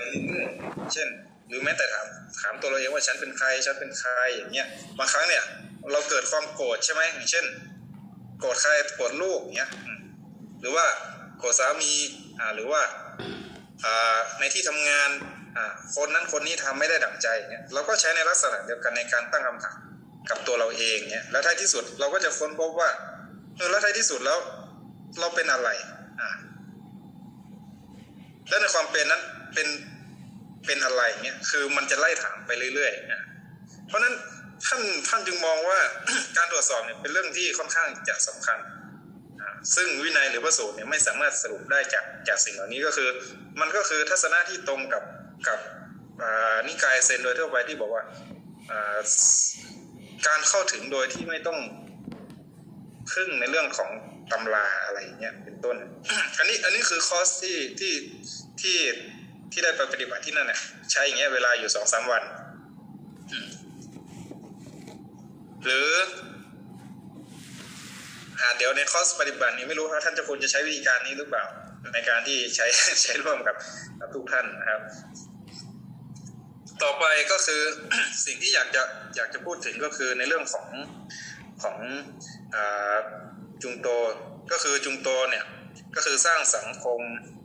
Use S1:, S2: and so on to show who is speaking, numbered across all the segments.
S1: เรื่อยๆเช่นหรือแม้แต่ถามตัวเราเองว่าฉันเป็นใครอย่างเงี้ยบางครั้งเนี่ยเราเกิดความโกรธใช่ไหมอย่างเช่นโกรธใครโกรธลูกอย่างเงี้ยหรือว่าโกรธสามีหรือว่าในที่ทำงานคนนั้นคนนี้ทำไม่ได้ดั่งใจเนี่ยเราก็ใช้ในลักษณะเดียวกันในการตั้งคำถามกับตัวเราเองเนี่ยแล้วท้ายที่สุดเราก็จะค้นพบว่าแล้วท้ายที่สุดแล้วเราเป็นอะไรและในความเป็นนั้นเป็นอะไรเนี่ยคือมันจะไล่ถามไปเรื่อยๆเพราะนั้นท่านจึงมองว่า การตรวจสอบเนี่ยเป็นเรื่องที่ค่อนข้างจะสำคัญซึ่งวินัยหรือพระสูตรเนี่ยไม่สามารถสรุปได้จากสิ่งเหล่านี้ก็คือมันก็คือทัศนะที่ตรงกับนิกายเซนโดยทั่วไปที่บอกว่าการเข้าถึงโดยที่ไม่ต้องพึ่งในเรื่องของตำราอะไรเงี้ยเป็นต้น อันนี้คือคอร์สที่ได้ไปปฏิบัติที่นั่นเนี่ยใช้อย่างเงี้ยเวลาอยู่ 2-3 วันหรือเดี๋ยวในคอร์สปฏิบัตินี้ไม่รู้ว่าท่านเจ้าคุณจะใช้วิธีการนี้หรือเปล่าในการที่ใช้ร่วมกับทุกท่านนะครับต่อไปก็คือ สิ่งที่อยากจะพูดถึงก็คือในเรื่องของจุงโตก็คือจุงโตเนี่ยก็คือสร้างสังคม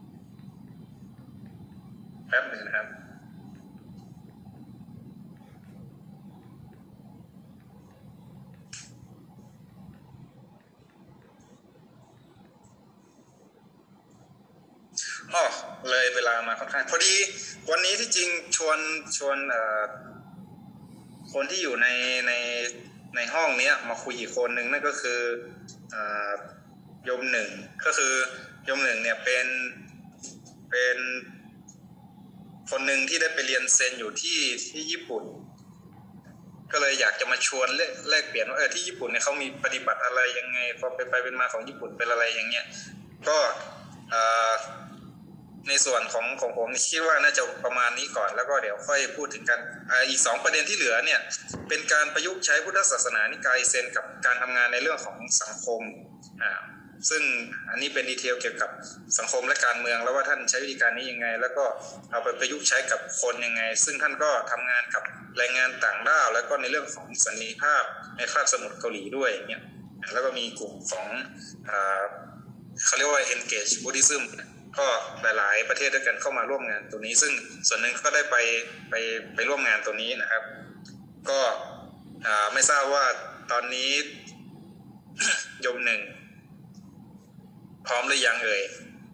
S1: แป๊บหนึ่งนะครับเลยเวลามาค่อนข้างพอดีวันนี้ที่จริงชวนคนที่อยู่ในห้องนี้มาคุยอีกคนหนึ่งนั่นก็คือโยมหนึ่งก็คือโยมหนึ่งเนี่ยเป็นคนหนึ่งที่ได้ไปเรียนเซนอยู่ที่ญี่ปุ่นก็เลยอยากจะมาชวนแลกเปลี่ยนว่าที่ญี่ปุ่นเนี่ยเขามีปฏิบัติอะไรยังไงพอไปเป็นมาของญี่ปุ่นเป็นอะไรอย่างเงี้ยก็ในส่วนของผมคิดว่าน่าจะประมาณนี้ก่อนแล้วก็เดี๋ยวค่อยพูดถึงกันอีก2ประเด็นที่เหลือเนี่ยเป็นการประยุกต์ใช้พุทธศาสนานิกายเซนกับการทำงานในเรื่องของสังคมซึ่งอันนี้เป็นดีเทลเกี่ยวกับสังคมและการเมืองแล้วว่าท่านใช้วิธีการนี้ยังไงแล้วก็เอาไปประยุกต์ใช้กับคนยังไงซึ่งท่านก็ทำงานกับแรงงานต่างด้าวแล้วก็ในเรื่องของสันนิภาพในคาบสมุทรเกาหลีด้วยอย่างเงี้ยแล้วก็มีกลุ่มของเขาเรียกว่า engage Buddhism ก็หลายๆประเทศด้วยกันเข้ามาร่วมงานตัวนี้ซึ่งส่วนหนึ่งก็ได้ไปร่วมงานตัวนี้นะครับก็ไม่ทราบว่าตอนนี้ โยมหนึ่งพร้อมหรือยังเอ่ย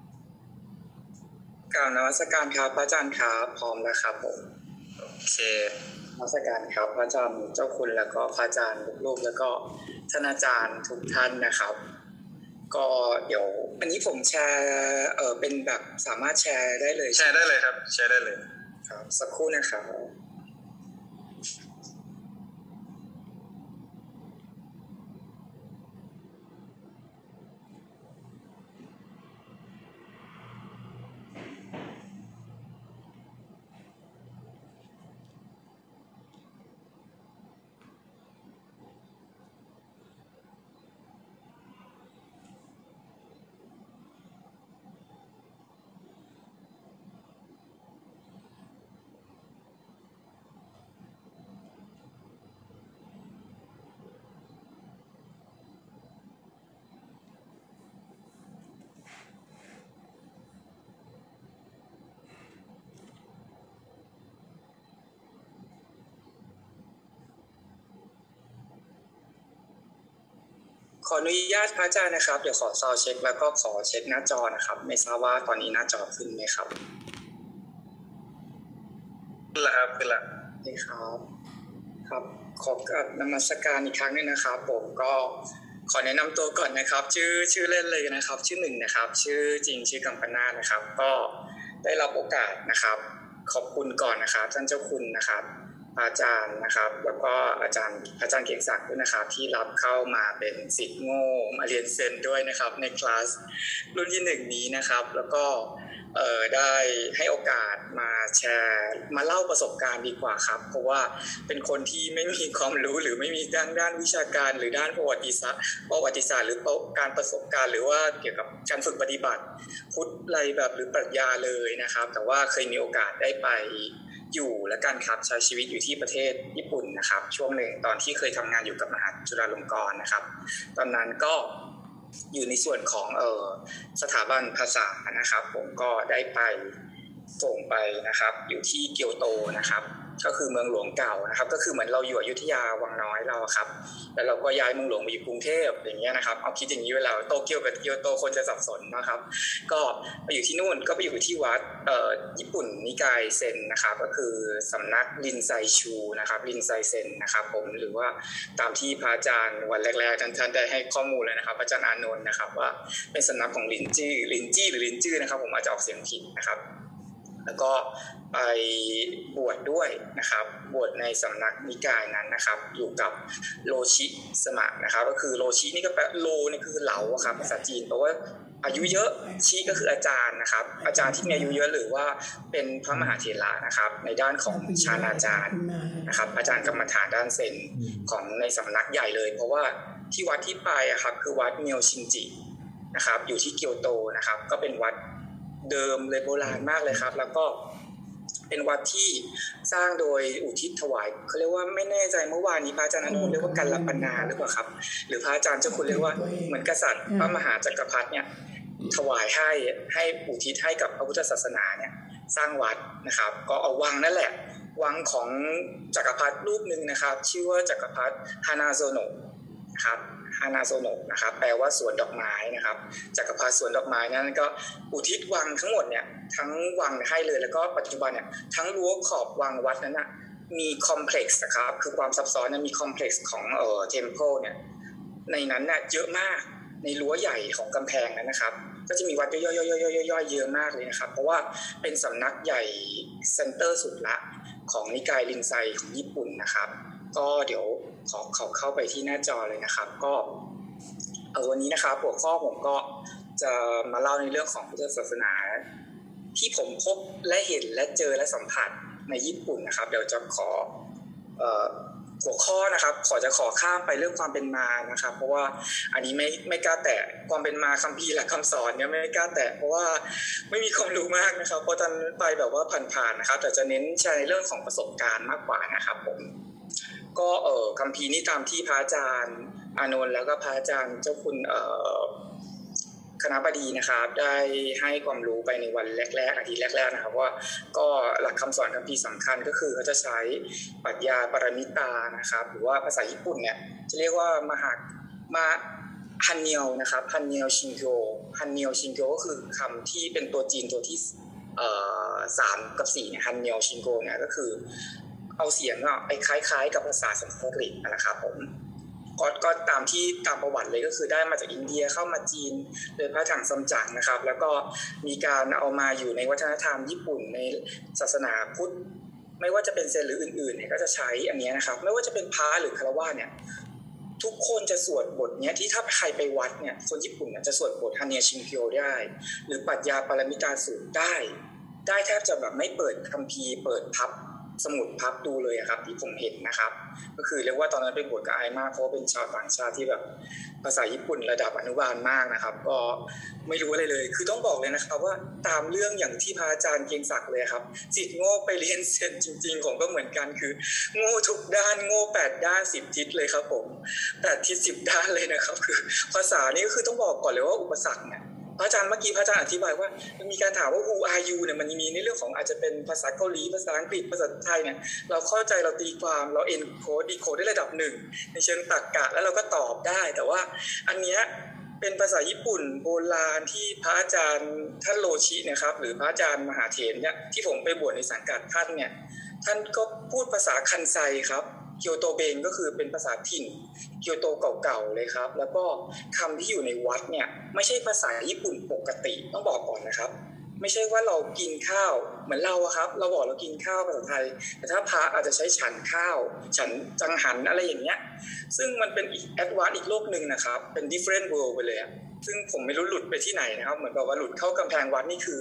S2: กราบนมัสการครับพระอาจารย์ครับพร้อมแล้วครับผม
S1: โอเคน
S2: มัสการครับพระอาจารย์เจ้าคุณแล้วก็พระอาจารย์ลูกๆแล้วก็ท่านอาจารย์ทุกท่านนะครับก็เดี๋ยวอันนี้ผมแชร์เป็นแบบสามารถแชร์ได้เลย
S1: แชร์ได้เลยครับแชร์ได้เลย
S2: ครับสักครู่นะครับขออนุญาตพระอาจารย์นะครับเดี๋ยวขอซาวเช็คแล้วก็ขอเช็คหน้าจอนะครับไม่ทราบว่าตอนนี้หน้าจอขึ้นไหมครับ
S1: ขึ้นแล้วครับขึ้นแล้ว
S2: นี่ครับครับขอนมัสการอีกครั้งนึงนะครับผมก็ขอแนะนำตัวก่อนนะครับชื่อเล่นเลยนะครับชื่อหนึ่งนะครับชื่อจริงชื่อกัมปนาทนะครับก็ได้รับโอกาสนะครับขอบคุณก่อนนะครับท่านเจ้าคุณนะครับอาจารย์นะครับแล้วก็อาจารย์เกียรติศักดิ์ด้วยนะครับที่รับเข้ามาเป็นศิษย์โง่มาเรียนเซนด้วยนะครับในคลาสรุ่นที่1นี้นะครับแล้วก็ได้ให้โอกาสมาแชร์มาเล่าประสบการณ์ดีกว่าครับเพราะว่าเป็นคนที่ไม่มีความรู้หรือไม่มีด้านวิชาการหรือด้านประวัติศาสตร์หรือการประสบการณ์หรือว่าเกี่ยวกับการฝึกปฏิบัติพุทธอะไรแบบหรือปรัชญาเลยนะครับแต่ว่าเคยมีโอกาสได้ไปอยู่และการครับใช้ชีวิตอยู่ที่ประเทศญี่ปุ่นนะครับช่วงหนึ่งตอนที่เคยทำงานอยู่กับมหาวิทยาลัยจุฬาลงกรณ์นะครับตอนนั้นก็อยู่ในส่วนของสถาบันภาษานะครับผมก็ได้ไปส่งไปนะครับอยู่ที่เกียวโตนะครับก็คือเมืองหลวงเก่านะครับก็คือเหมือนเราอยู่อยุธยาวังน้อยเราครับแล้วเราก็ย้ายเมืองหลวงมาอยู่กรุงเทพอย่างเงี้ยนะครับเอาคิดอย่างนี้เวลาโตเกียวกับเกียวโตคนจะสับสนนะครับก็ไปอยู่ที่นู่นก็ไปอยู่ที่วัดญี่ปุ่นนิกายเซนนะครับก็คือสำนักรินไซชูนะครับรินไซเซนนะครับผมหรือว่าตามที่พระอาจารย์วันแรกๆท่านได้ให้ข้อมูลเลยนะครับอาจารย์อานนท์นะครับว่าเป็นสำนักของลินจี้หรือลินจื้อนะครับผมอาจจะออกเสียงผิดนะครับแล้วก็ไปบวชด้วยนะครับบวชในสำนักนิกายนั้นนะครับอยู่กับโลชิสมะนะครับก็คือโลชินี่ก็แปลโลนี่คือเหลาครับภาษาจีนแปลว่าอายุเยอะชิก็คืออาจารย์นะครับอาจารย์ที่มีอายุเยอะหรือว่าเป็นพระมหาเถระนะครับในด้านของฌานาจารย์นะครับอาจารย์กรรมฐานด้านเซนของในสำนักใหญ่เลยเพราะว่าที่วัดที่ไปครับคือวัดเมียวชินจินะครับอยู่ที่เกียวโตนะครับก็เป็นวัดเดิมเลยโบราณมากเลยครับแล้วก็เป็นวัดที่สร้างโดยอุทิศถวายเขาเรียกว่าไม่แน่ใจเมื่อวานนี้พระอาจารย์อนุเรียกว่ากัลปนาหรือเปล่าครับหรือพระอาจารย์เจ้าคุณเรียกว่าเหมือนกษัตริย์พระมหาจักรพรรดิเนี่ยถวายให้อุทิศให้กับพระพุทธศาสนาเนี่ยสร้างวัดนะครับก็เอาวังนั่นแหละวังของจักรพรรดิรูปนึงนะครับชื่อว่าจักรพรรดิฮานาโซโนะนะครับฮานาโซโนะนะครับแปลว่าสวนดอกไม้นะครับจักรพรรดิสวนดอกไม้นั้นก็อุทิศวังทั้งหมดเนี่ยทั้งวังให้เลยแล้วก็ปัจจุบันเนี่ยทั้งรั้วขอบวังวัดนั้นนะมีคอมเพล็กซ์นะครับคือความซับซ้อนนะมีคอมเพล็กซ์ของเทมเพลเนี่ยในนั้นน่ะเยอะมากในรั้วใหญ่ของกำแพงนั้นนะครับก็จะมีวัดย่อยๆเยอะมากเลยนะครับเพราะว่าเป็นสำนักใหญ่เซ็นเตอร์สุดละของนิกายรินไซของญี่ปุ่นนะครับก็เดี๋ยวขอเข้าไปที่หน้าจอเลยนะครับก็วันนี้นะครับหัวข้อผมก็จะมาเล่าในเรื่องของพุทธศาสนาที่ผมพบและเห็นและเจอและสัมผัสในญี่ปุ่นนะครับเดี๋ยวจะขอหัวข้อนะครับจะขอข้ามไปเรื่องความเป็นมานะครับเพราะว่าอันนี้ไม่กล้าแตะความเป็นมาคัมภีร์และคำสอนเนี่ยไม่กล้าแตะเพราะว่าไม่มีความรู้มากนะครับเพราะตอนไปแบบว่าผ่านๆนะครับแต่จะเน้นแชร์ในเรื่องของประสบการณ์มากกว่านะครับผมก็คัมภีร์นี้ตามที่พระอาจารย์อานนท์แล้วก็พระอาจารย์เจ้าคุณคณบดีนะครับได้ให้ความรู้ไปในวันแรกๆอาทิตย์แรกๆนะครับว่าก็หลักคำสอนคัมภีร์สำคัญก็คือเขาจะใช้ปรัชญาปรมิตานะครับหรือว่าภาษาญี่ปุ่นเนี่ยจะเรียกว่ามฮันเนียวนะครับฮันเนียวชินโกก็คือคำที่เป็นตัวจีนตัวที่3 กับ 4เนี่ยฮันเนียวชินโกเนี่ยก็คือเอาเสียงไปคล้ายๆกับภาษาสันสกฤตนะครับผมก็ตามประวัติเลยก็คือได้มาจากอินเดียเข้ามาจีนโดยพระถังซัมจั๋งนะครับแล้วก็มีการเอามาอยู่ในวัฒนธรรมญี่ปุ่นในศาสนาพุทธไม่ว่าจะเป็นเซนหรืออื่นๆเนี่ยก็จะใช้อันนี้นะครับไม่ว่าจะเป็นพระหรือฆราวาสเนี่ยทุกคนจะสวดบทเนี้ยที่ถ้าใครไปวัดเนี่ยคนญี่ปุ่นจะสวดบทฮันเนียชินเกียวได้หรือปรัชญาปรมิตาสูตรได้แทบจะแบบไม่เปิดคัมภีร์เปิดพับสมุดพับดูเลยครับที่ผมเห็นนะครับก็คือเรียกว่าตอนนั้นเป็นบทกับอายมากเพราะเป็นชาวต่างชาติที่แบบภาษาญี่ปุ่นระดับอนุบาลมากนะครับก็ไม่รู้อะไรเลยคือต้องบอกเลยนะครับว่าตามเรื่องอย่างที่พระอาจารย์เกียงศักดิ์เลยครับจิตโง่ไปเรียนเซนจริงๆผมก็เหมือนกันคือโง่ทุกด้านโง่8 ด้าน10 ทิศเลยครับผม8 ทิศ10 ด้านเลยนะครับคือภาษานี้ก็คือต้องบอกก่อนเลยว่าอุปสรรคเนี่ยพระอาจารย์เมื่อกี้พระอาจารย์อธิบายว่ามันมีการถามว่า who are you เนี่ยมันมีในเรื่องของอาจจะเป็นภาษาเกาหลีภาษาอังกฤษภาษาไทยเนี่ยเราเข้าใจเราตีความเรา encode decode ได้ระดับหนึ่งในเชิงตรรกะแล้วเราก็ตอบได้แต่ว่าอันเนี้ยเป็นภาษาญี่ปุ่นโบราณที่พระอาจารย์ท่านโลชินะครับหรือพระอาจารย์มหาเถรเนี่ยที่ผมไปบวชในสังกัดท่านเนี่ยท่านก็พูดภาษาคันไซครับเกียวโตเบงก็คือเป็นภาษาถิ่นเกียวโตเก่าๆเลยครับแล้วก็คำที่อยู่ในวัดเนี่ยไม่ใช่ภาษาญี่ปุ่นปกติต้องบอกก่อนนะครับไม่ใช่ว่าเรากินข้าวเหมือนเราครับเราบอกเรากินข้าวภาษาไทยแต่ถ้าพระอาจจะใช้ฉันข้าวฉันจังหันอะไรอย่างเงี้ยซึ่งมันเป็นอีกแอดวานซ์อีกโลกนึงนะครับเป็น different world ไปเลยซึ่งผมไม่รู้หลุดไปที่ไหนนะครับเหมือนแบบว่าหลุดเข้ากำแพงวัดนี่คือ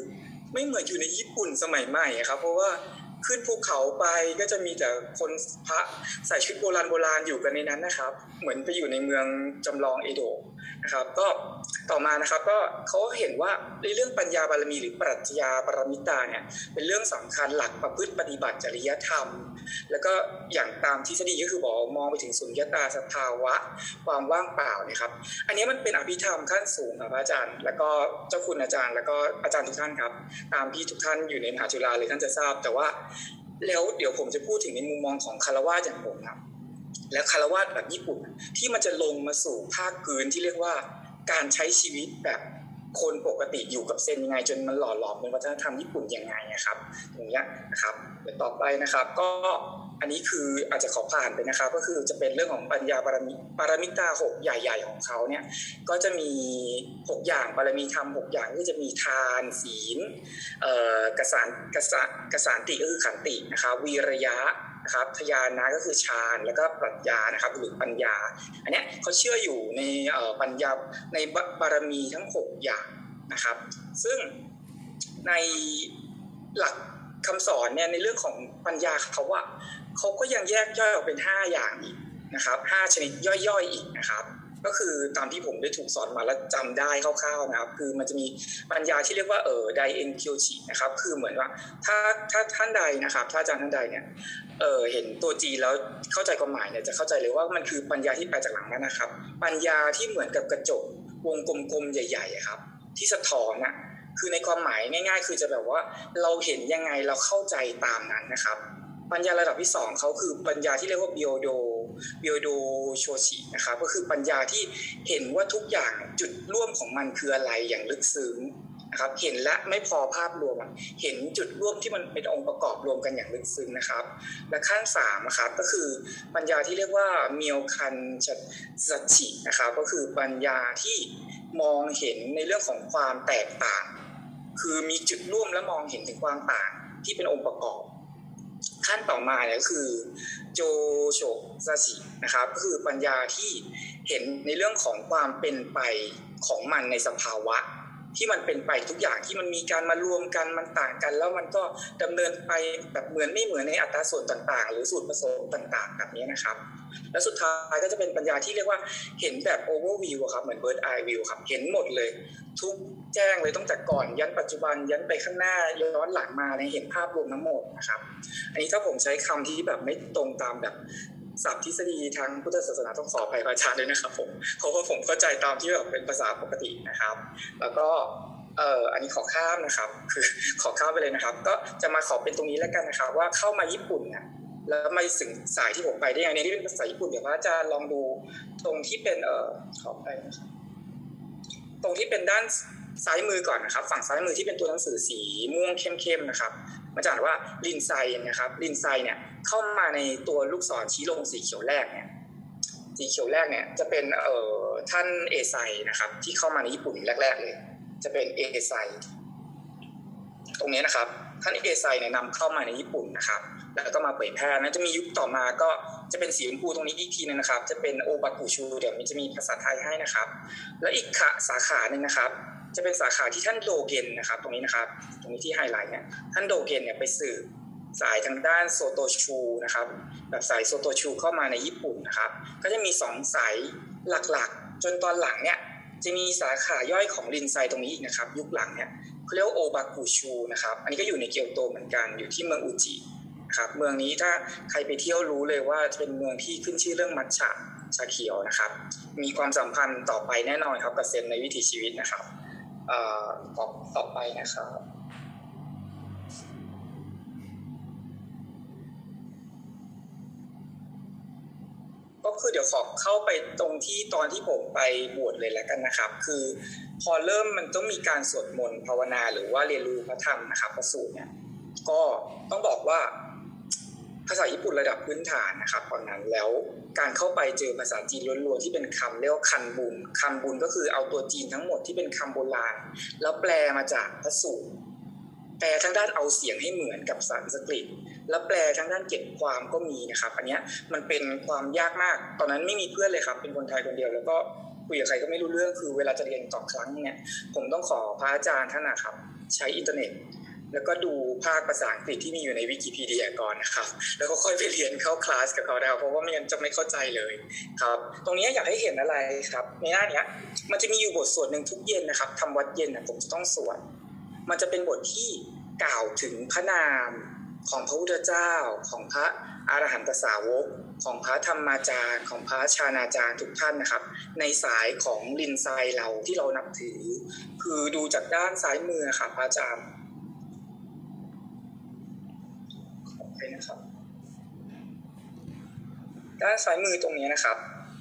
S2: ไม่เหมือนอยู่ในญี่ปุ่นสมัยใหม่ครับเพราะว่าขึ้นภูเขาไปก็จะมีแต่คนพระใส่ชุดโบราณอยู่กันในนั้นนะครับเหมือนไปอยู่ในเมืองจำลองเอโดะนะครับก็ต่อมานะครับก็เขาเห็นว่าในเรื่องปัญญาบารมีหรือปรัชญาปรมิตาเนี่ยเป็นเรื่องสำคัญหลักประพฤติปฏิบัติจริยธรรมแล้วก็อย่างตามทฤษฎีก็คือบอกมองไปถึงสุญญตาสภาวะความว่างเปล่าเนี่ยครับอันนี้มันเป็นอภิธรรมขั้นสูงครับอาจารย์แล้วก็เจ้าคุณอาจารย์แล้วก็อาจารย์ทุกท่านครับตามที่ทุกท่านอยู่ในมหาจุฬาเลยท่านจะทราบแต่ว่าแล้วเดี๋ยวผมจะพูดถึงในมุมมองของคฤหัสถ์อย่างผมครับแล้วคฤหัสถ์แบบญี่ปุ่นที่มันจะลงมาสู่ภาคพื้นที่เรียกว่าการใช้ชีวิตแบบคนปกติอยู่กับเซนยังไงจนมันหล่อหลอมเป็นวัฒนธรรมญี่ปุ่นยังไงนะครับอย่างเงี้ยนะครับเดี๋ยวต่อไปนะครับก็อันนี้คืออาจจะขอผ่านไปนะครับก็คือจะเป็นเรื่องของปัญญาปรมิตา6ใหญ่ๆของเขาเนี่ยก็จะมี6อย่างบารมีธรรม6อย่างก็จะมีทานศีลกสานติก็คือขันตินะครับวีระยะนะครับทยานะก็คือฌานแล้วก็ปรัชญานะครับหรือปัญญาอันนี้เขาเชื่ออยู่ในปัญญาในบารมีทั้ง6อย่างนะครับซึ่งในหลักคำสอนเนี่ยในเรื่องของปัญญาเขาก็ยังแยกย่อยออกเป็น5อย่างอีกนะครับ5ชนิดย่อยๆอีกนะครับก็คือตามที่ผมได้ถูกสอนมาแล้วจำได้คร่าวๆนะครับคือมันจะมีปัญญาที่เรียกว่าไดเอ็นคิวชินะครับคือเหมือนว่าถ้าท่านใดนะครับถ้าอาจารย์ท่านใดเนี่ยเห็นตัวจีแล้วเข้าใจความหมายเนี่ยจะเข้าใจเลยว่ามันคือปัญญาที่แปลจากหลังนั้นนะครับปัญญาที่เหมือนกับกระจกวงกลมๆใหญ่ๆครับที่สะท้อนนะคือในความหมายง่ายๆคือจะแบบว่าเราเห็นยังไงเราเข้าใจตามนั้นนะครับปัญญาระดับที่2เขาคือปัญญาที่เรียกว่าบิโอโดโชชินะครับก็คือปัญญาที่เห็นว่าทุกอย่างจุดร่วมของมันคืออะไรอย่างลึกซึ้งนะครับเห็นและไม่พอภาพรวมเห็นจุดร่วมที่มันเป็นองค์ประกอบรวมกันอย่างลึกซึ้งนะครับและขั้น3นะครับก็คือปัญญาที่เรียกว่าเมียวคันสัจฉินะครับก็คือปัญญาที่มองเห็นในเรื่องของความแตกต่างคือมีจุดร่วมและมองเห็นถึงความต่างที่เป็นองค์ประกอบขั้นต่อมาเนี่ยก็คือโจโฉซาชินะครับก็คือปัญญาที่เห็นในเรื่องของความเป็นไปของมันในสภาวะที่มันเป็นไปทุกอย่างที่มันมีการมารวมกันมันต่างกันแล้วมันก็ดำเนินไปแบบเหมือนไม่เหมือนในอัตราส่วนต่างๆหรือสูตรผสมต่างๆแบบนี้นะครับและสุดท้ายก็จะเป็นปัญญาที่เรียกว่าเห็นแบบ overview ครับเหมือน bird eye view ครับเห็นหมดเลยทุกแจ้งเลยตั้งแต่ก่อนยันปัจจุบันยันไปข้างหน้าย้อนหลังมาเห็นภาพรวมทั้งหมดนะครับอันนี้ถ้าผมใช้คำที่แบบไม่ตรงตามแบบศัพท์ทฤษฎีทางพุทธศาสนาต้องขออภัยอาจารย์ด้วยนะครับผมเพราะว่าผมเข้าใจตามที่แบบเป็นภาษาปกตินะครับแล้วก็อันนี้ขอข้ามนะครับคือขอข้ามไปเลยนะครับก็จะมาขอเป็นตรงนี้แล้วกันนะครับว่าเข้ามาญี่ปุ่นนะแล้วมาถึงสายที่ผมไปได้ยังไงที่เป็นภาษาญี่ปุ่นเดี๋ยวพระอาจารย์ลองดูตรงที่เป็นขอไปนะครับตรงที่เป็นด้านซ้ายมือก่อนนะครับฝั่งซ้ายมือที่เป็นตัวหนังสือสีม่วงเข้มๆนะครับมันจะอ่านว่าลินไซนะครับลินไซเนี่ยเข้ามาในตัวลูกศรชี้ลงสีเขียวแรกเนี่ยสีเขียวแรกเนี่ยจะเป็นท่านเอไซนะครับที่เข้ามาในญี่ปุ่นแรกๆเลยจะเป็นเอไซตรงนี้นะครับท่านเอไซเนี่ยนำเข้ามาในญี่ปุ่นนะครับแล้วก็มาเผยแพร่นั้นจะมียุคต่อมาก็จะเป็นสีชมพูตรงนี้อีกทีนึงนะครับจะเป็นโอบากุชูเดี๋ยวมันจะมีภาษาไทยให้นะครับและอีกสาขาหนึ่งนะครับจะเป็นสาขาที่ท่านโดเกนนะครับตรงนี้นะครับตรงนี้ที่ไฮไลท์เนี่ยท่านโดเกนเนี่ยไปสืบสายทางด้านโซโตชูนะครับแบบสายโซโตชูเข้ามาในญี่ปุ่นนะครับก็จะมี2สายหลักๆจนตอนหลังเนี่ยจะมีสาขาย่อยของรินไซตรงนี้อีกนะครับยุคหลังเนี่ยเขาเรียกว่าโอบากุชูนะครับอันนี้ก็อยู่ในเกียวโตเหมือนกันอยู่ที่เมืองอุจิครับเมืองนี้ถ้าใครไปเที่ยวรู้เลยว่าเป็นเมืองที่ขึ้นชื่อเรื่องมัทฉะชาเขียวนะครับมีความสัมพันธ์ต่อไปแน่นอนครับกับเซนในวิถีชีวิตนะครับต่อไปนะครับก็คือเดี๋ยวขอเข้าไปตรงที่ตอนที่ผมไปบวชเลยแล้วกันนะครับคือพอเริ่มมันต้องมีการสวดมนต์ภาวนาหรือว่าเรียนรู้พระธรรมนะครับพระสูตรเนี่ยก็ต้องบอกว่าภาษาญี่ปุ่นระดับพื้นฐานนะครับตอนนั้นแล้วการเข้าไปเจอภาษาจีนล้วนๆที่เป็นคำเรียกว่าคันบุญก็คือเอาตัวจีนทั้งหมดที่เป็นคำโบราณแล้วแปลมาจากพระสูตรแปลทั้งด้านเอาเสียงให้เหมือนกับสันสกฤตแล้วแปลทั้งด้านเก็บความก็มีนะครับอันนี้มันเป็นความยากมากตอนนั้นไม่มีเพื่อนเลยครับเป็นคนไทยคนเดียวแล้วก็คุยกับใครก็ไม่รู้เรื่องคือเวลาจะเรียนต่อครั้งเนี่ยผมต้องขอพระอาจารย์ท่านนะครับใช้อินเทอร์เน็ตแล้วก็ดูภาคภาษาอังกฤษที่มีอยู่ในวิกิพีเดียก่อนนะครับแล้วก็ค่อยไปเรียนเข้าคลาสกับเขานะครับเพราะว่าไม่งั้นจะไม่เข้าใจเลยครับตรงนี้อยากให้เห็นอะไรครับในหน้านี้มันจะมีอยู่บทสวดหนึ่งทุกเย็นนะครับทำวัดเย็นผมจะต้องสวดมันจะเป็นบทที่กล่าวถึงพระนามของพระพุทธเจ้าของพระอรหันตสาวกของพระธรรมาจารย์ของพระชาณาจารย์ทุกท่านนะครับในสายของลินไซเราที่เรานับถือคือดูจากด้านซ้ายมือค่ะพระอาจารย์ขอบคุณนะครับด้านซ้ายมือตรงนี้นะครับ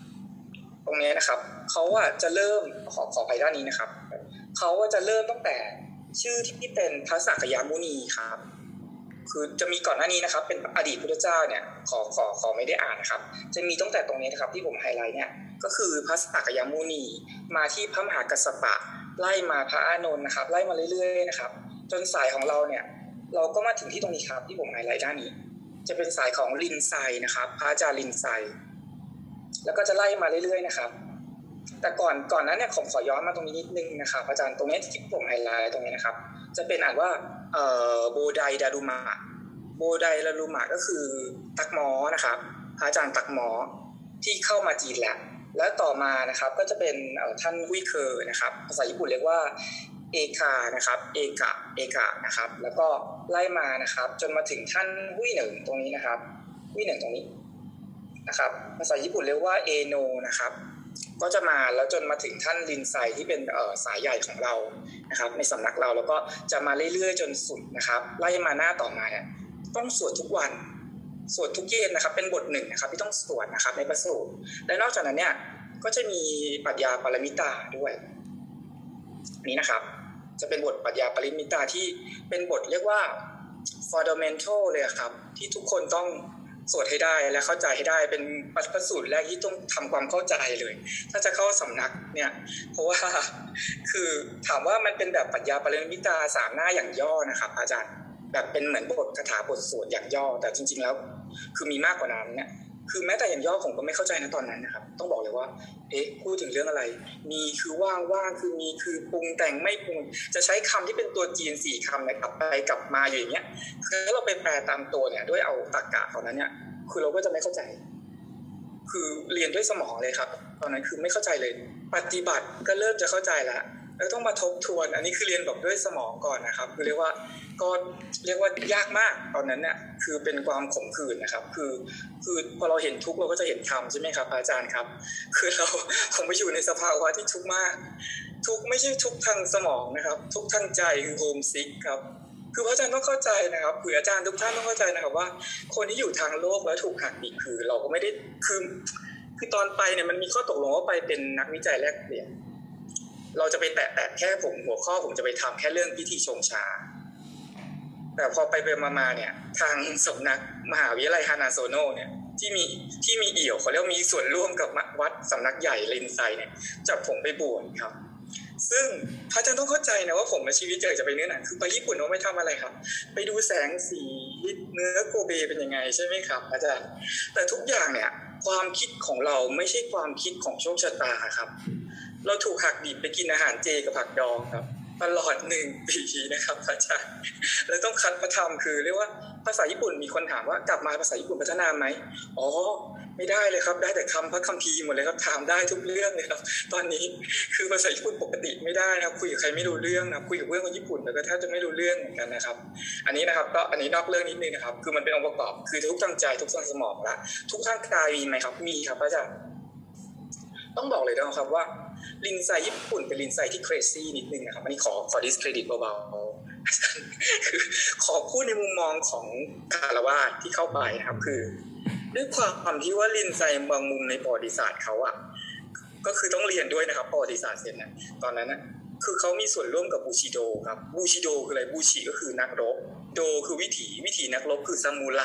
S2: เขาจะเริ่มขอไปด้านนี้นะครับเขาจะเริ่มตั้งแต่ชื่อที่เป็นพระสักยมุนีครับคือจะมีก่อนหน้านี้นะครับเป็นอดีตพุทธเจ้าเนี่ยขอไม่ได้อ่านนะครับจะมีตั้งแต่ตรงนี้นะครับที่ผมไฮไลท์เนี่ยก็คือพระสักยมุนีมาที่พระมหากัสสปะไล่มาพระอานนท์นะครับไล่มาเรื่อยๆนะครับจนสายของเราเนี่ยเราก็มาถึงที่ตรงนี้ครับที่ผมไฮไลท์ด้านนี้จะเป็นสายของลินไซนะครับพระอาจารย์ลินไซแล้วก็จะไล่มาเรื่อยๆนะครับแต่ก่อนนั้นเนี่ยผมขอย้อนมาตรงนี้นิดนึงนะครับอาจารย์ตรงนี้ที่ผมไฮไลท์ตรงนี้นะครับจะเป็นอ่านว่าโบไดดารุมะก็คือตักหมอนะครับพระอาจารย์ตักหมอที่เข้ามาจีนแล้วต่อมานะครับก็จะเป็นท่านฮุยเคอร์นะครับภาษาญี่ปุ่นเรียกว่าเอกานะครับเอกะนะครับแล้วก็ไล่มานะครับจนมาถึงท่านฮุยหนึ่งตรงนี้นะครับฮุยหนึ่งตรงนี้นะครับภาษาญี่ปุ่นเรียกว่าเอโนนะครับก็จะมาแล้วจนมาถึงท่านลินไซที่เป็นสายใหญ่ของเรานะครับในสำนักเราแล้วก็จะมาเรื่อยๆจนสุดนะครับไล่มาหน้าต่อมาเนี่ยต้องสวดทุกวันสวดทุกเย็นนะครับเป็นบทหนึ่งนะครับที่ต้องสวดนะครับในพระสูตรและนอกจากนั้นเนี่ยก็จะมีปรัชญาปรมิตาด้วยนี้นะครับจะเป็นบทปรัชญาปรมิตาที่เป็นบทเรียกว่า fundamental เลยครับที่ทุกคนต้องสวดให้ได้และเข้าใจให้ได้เป็นพระสูตรแรกที่ต้องทำความเข้าใจเลยถ้าจะเข้าสำนักเนี่ยเพราะว่าคือถามว่ามันเป็นแบบปรัชญาปรมิตา3หน้าอย่างย่อนะครับอาจารย์แบบเป็นเหมือนบทคาถาบทสวดอย่างย่อแต่จริงๆแล้วคือมีมากกว่านั้นเนี่ยคือแม้แต่อย่างย่อผมก็ไม่เข้าใจนะตอนนั้นนะครับต้องบอกเลยว่าพูดถึงเรื่องอะไรมีคือว่างคือมีคือปรุงแต่งไม่ปรุงจะใช้คำที่เป็นตัวจีน4คำเนี่ยกลับไปกลับมาอยู่อย่างเงี้ยคือถ้าเราไปแปลตามตัวเนี่ยด้วยเอาตรรกะของนั้นเนี่ยคือเราก็จะไม่เข้าใจคือเรียนด้วยสมองเลยครับตอนนั้นคือไม่เข้าใจเลยปฏิบัติก็เริ่มจะเข้าใจแล้วต้องมาทบทวนอันนี้คือเรียนแบบด้วยสมองก่อนนะครับคือเรียกว่ายากมากตอนนั้นเนี่ยคือเป็นความขมขื่นนะครับคือพอเราเห็นทุกข์เราก็จะเห็นธรรมใช่ไหมครับอาจารย์ครับคือเราคงไปอยู่ในสภาวะที่ทุกข์มากทุกข์ไม่ใช่ทุกข์ทางสมองนะครับทุกข์ทางใจคือโฮมซิกครับคือพระอาจารย์ต้องเข้าใจนะครับคืออาจารย์ทุกท่านต้องเข้าใจนะครับว่าคนที่อยู่ทางโลกแล้วถูกหักดิบคือเราก็ไม่ได้คือตอนไปเนี่ยมันมีข้อตกลงว่าไปเป็นนักวิจัยแลกเปลี่ยนเราจะไปแตะแค่หัวข้อผมจะไปทำแค่เรื่องพิธีชงชาแต่พอไปมาเนี่ยทางสำนักมหาวิทยาลัยฮานาโซโนะเนี่ยที่มีเอี่ยวเขาเรียกมีส่วนร่วมกับวัดสำนักใหญ่ลินไซเนี่ยจับผมไปบวชครับซึ่งพระอาจารย์ต้องเข้าใจนะว่าผมในชีวิตจะไปเนื้อหนังคือไปญี่ปุ่นว่าไม่ทำอะไรครับไปดูแสงสีเนื้อโกเบเป็นยังไงใช่ไหมครับอาจารย์แต่ทุกอย่างเนี่ยความคิดของเราไม่ใช่ความคิดของโชคชะตาครับเราถูกหักดิบไปกินอาหารเจกับผักดองครับตลอด1 ปีนะครับอาจารย์แล้วต้องคัดพระธรรมคือเรียกว่าภาษาญี่ปุ่นมีคนถามว่ากลับมาภาษาญี่ปุ่นพัฒนาไหมอ๋อไม่ได้เลยครับได้แต่พระคัมภีร์หมดเลยครับถามได้ทุกเรื่องเลยครับตอนนี้คือภาษาญี่ปุ่นปกติไม่ได้นะครับคุยกับใครไม่รู้เรื่องนะคุยกับเพื่อนคนญี่ปุ่นแล้วก็แทบจะไม่รู้เรื่องเหมือนกันนะครับอันนี้นะครับก็อันนี้นอกเรื่องนิดนึงนะครับคือมันเป็นองค์ประกอบคือทุกทางใจทุกทางสมองละทุกทางกายมีไหมครับมีครับอาจารย์ต้องบอกเลยนะครับว่าลินไซญี่ปุ่นเป็นลินไซที่ crazy นิดนึงนะครับอันนี้ขอ discredit เบาๆคือขอพูดในมุมมองของคารวาสที่เข้าไปนะครับคือด้วยความที่ว่าลินไซบางมุมในประวัติศาสตร์เขาอ่ะก็คือต้องเรียนด้วยนะครับประวัติศาสตร์เซนนะตอนนั้นนะคือเขามีส่วนร่วมกับบูชิโดครับบูชิโดคืออะไรบูชิก็คือนักรบโดคือวิถีนักรบคือซามูไร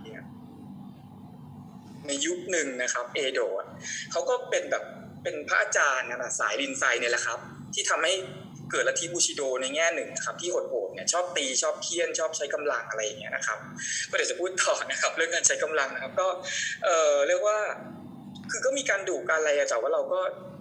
S2: ในยุคหนึ่งนะครับเอโดะเขาก็เป็นพระอาจารย์นะสายลินไซเนี่ยแหละครับที่ทำให้เกิดลัทธิบูชิโดในแง่หนึ่งครับที่โหดๆเนี่ยชอบตีชอบเคี่ยนชอบใช้กำลังอะไรอย่างเงี้ยนะครับก็เดี๋ยวจะพูดต่อนะครับเรื่องการใช้กำลังนะครับก็เรียกว่าคือก็มีการดุการอะไรแต่ว่าเราก็